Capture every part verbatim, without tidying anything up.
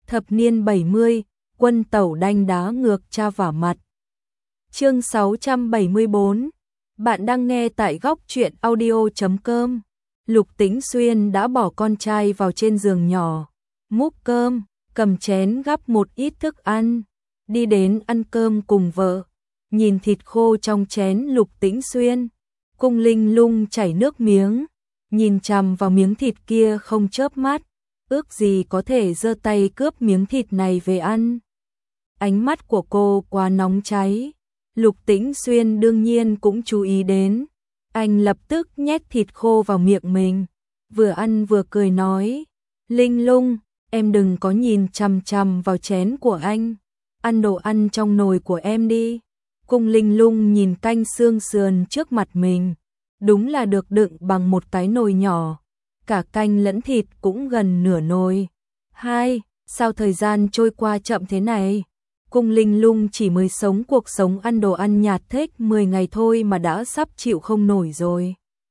Thập niên bảy mươi, quân tẩu đanh đá ngược cha vả mặt. Chương sáu trăm bảy mươi bốn. Bạn đang nghe tại góc truyện audio chấm com. Lục Tĩnh Xuyên đã bỏ con trai vào trên giường nhỏ, múc cơm, cầm chén gắp một ít thức ăn, đi đến ăn cơm cùng vợ. Nhìn thịt khô trong chén Lục Tĩnh Xuyên, Cung Linh Lung chảy nước miếng, nhìn chằm vào miếng thịt kia không chớp mắt, ước gì có thể giơ tay cướp miếng thịt này về ăn. Ánh mắt của cô quá nóng cháy, Lục Tĩnh Xuyên đương nhiên cũng chú ý đến. Anh lập tức nhét thịt khô vào miệng mình, vừa ăn vừa cười nói, Linh Lung, em đừng có nhìn chằm chằm vào chén của anh, ăn đồ ăn trong nồi của em đi. Cung Linh Lung nhìn canh xương sườn trước mặt mình, đúng là được đựng bằng một cái nồi nhỏ, cả canh lẫn thịt cũng gần nửa nồi. Hai, sao thời gian trôi qua chậm thế này? Cung Linh Lung chỉ mới sống cuộc sống ăn đồ ăn nhạt thích mười ngày thôi mà đã sắp chịu không nổi rồi.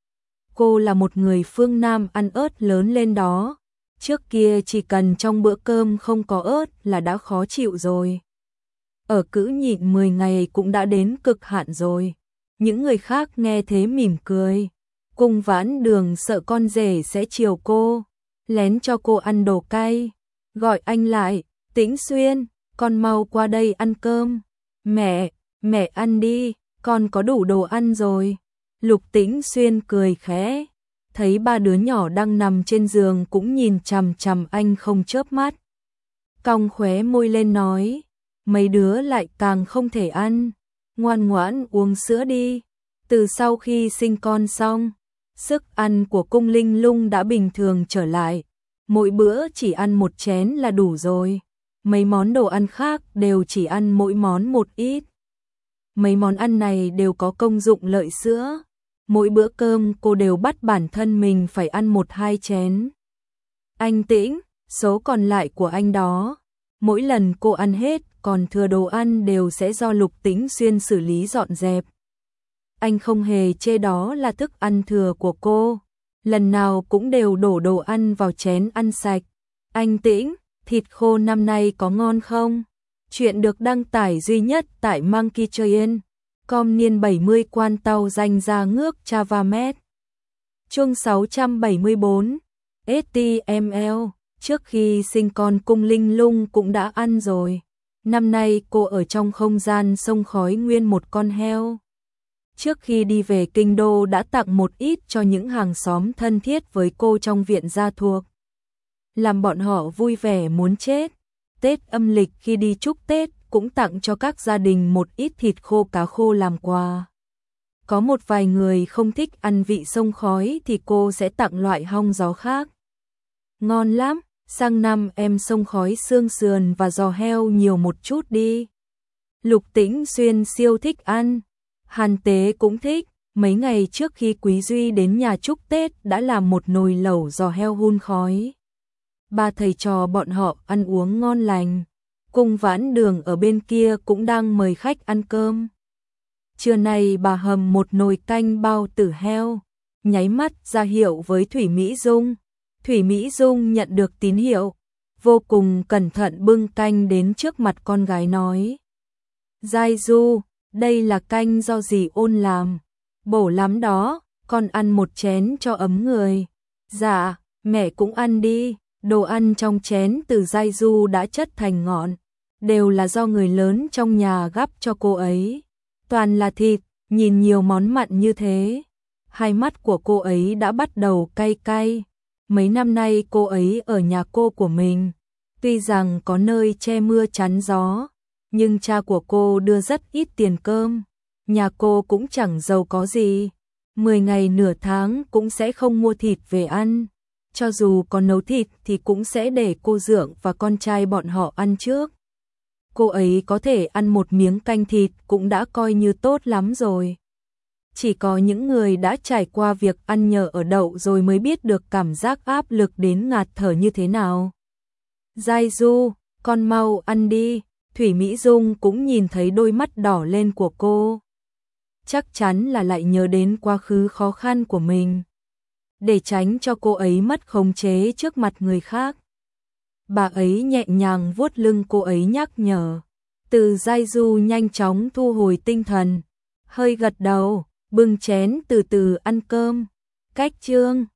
Cô là một người phương Nam ăn ớt lớn lên đó, trước kia chỉ cần trong bữa cơm không có ớt là đã khó chịu rồi. Ở cữ nhịn mười ngày cũng đã đến cực hạn rồi. Những người khác nghe thế mỉm cười. Cung Vãn Đường sợ con rể sẽ chiều cô, lén cho cô ăn đồ cay, gọi anh lại, Tĩnh Xuyên, con mau qua đây ăn cơm. Mẹ, mẹ ăn đi, con có đủ đồ ăn rồi. Lục Tĩnh Xuyên cười khẽ, thấy ba đứa nhỏ đang nằm trên giường cũng nhìn chằm chằm anh không chớp mắt. Cong khóe môi lên nói, mấy đứa lại càng không thể ăn, ngoan ngoãn uống sữa đi. Từ sau khi sinh con xong, sức ăn của Cung Linh Lung đã bình thường trở lại, mỗi bữa chỉ ăn một chén là đủ rồi. Mấy món đồ ăn khác đều chỉ ăn mỗi món một ít. Mấy món ăn này đều có công dụng lợi sữa. Mỗi bữa cơm cô đều bắt bản thân mình phải ăn một hai chén. Anh Tĩnh, số còn lại của anh đó. Mỗi lần cô ăn hết, còn thừa đồ ăn đều sẽ do Lục Tĩnh Xuyên xử lý dọn dẹp. Anh không hề chê đó là thức ăn thừa của cô. Lần nào cũng đều đổ đồ ăn vào chén ăn sạch. Anh Tĩnh, thịt khô năm nay có ngon không? Chuyện được đăng tải duy nhất tại Monkey Train. Com niên bảy mươi quan tàu danh ra ngước Chavamet. Chương sáu trăm bảy mươi bốn. ét tê em lờ. Trước khi sinh con Cung Linh Lung cũng đã ăn rồi. Năm nay cô ở trong không gian sông khói nguyên một con heo. Trước khi đi về kinh đô đã tặng một ít cho những hàng xóm thân thiết với cô trong viện gia thuộc, làm bọn họ vui vẻ muốn chết. Tết âm lịch khi đi chúc Tết cũng tặng cho các gia đình một ít thịt khô cá khô làm quà. Có một vài người không thích ăn vị sông khói thì cô sẽ tặng loại hong gió khác. Ngon lắm, sang năm em sông khói xương sườn và giò heo nhiều một chút đi. Lục Tĩnh Xuyên siêu thích ăn, Hàn Tế cũng thích. Mấy ngày trước khi Quý Duy đến nhà chúc Tết đã làm một nồi lẩu giò heo hun khói. Ba thầy trò bọn họ ăn uống ngon lành. Cung Vãn Đường ở bên kia cũng đang mời khách ăn cơm. Trưa nay bà hầm một nồi canh bao tử heo, nháy mắt ra hiệu với Thủy Mỹ Dung. Thủy Mỹ Dung nhận được tín hiệu, vô cùng cẩn thận bưng canh đến trước mặt con gái nói, Giai Du, đây là canh do dì Ôn làm, bổ lắm đó, con ăn một chén cho ấm người. Dạ, mẹ cũng ăn đi. Đồ ăn trong chén từ Giai Du đã chất thành ngọn, đều là do người lớn trong nhà gắp cho cô ấy. Toàn là thịt, nhìn nhiều món mặn như thế, hai mắt của cô ấy đã bắt đầu cay cay. Mấy năm nay cô ấy ở nhà cô của mình, tuy rằng có nơi che mưa chắn gió, nhưng cha của cô đưa rất ít tiền cơm, nhà cô cũng chẳng giàu có gì, mười ngày nửa tháng cũng sẽ không mua thịt về ăn. Cho dù có nấu thịt thì cũng sẽ để cô Dượng và con trai bọn họ ăn trước. Cô ấy có thể ăn một miếng canh thịt cũng đã coi như tốt lắm rồi. Chỉ có những người đã trải qua việc ăn nhờ ở đậu rồi mới biết được cảm giác áp lực đến ngạt thở như thế nào. Giai Du, con mau ăn đi. Thủy Mỹ Dung cũng nhìn thấy đôi mắt đỏ lên của cô. Chắc chắn là lại nhớ đến quá khứ khó khăn của mình, để tránh cho cô ấy mất khống chế trước mặt người khác. Bà ấy nhẹ nhàng vuốt lưng cô ấy nhắc nhở. Từ Giai Du nhanh chóng thu hồi tinh thần, hơi gật đầu, bưng chén từ từ ăn cơm. Cách chương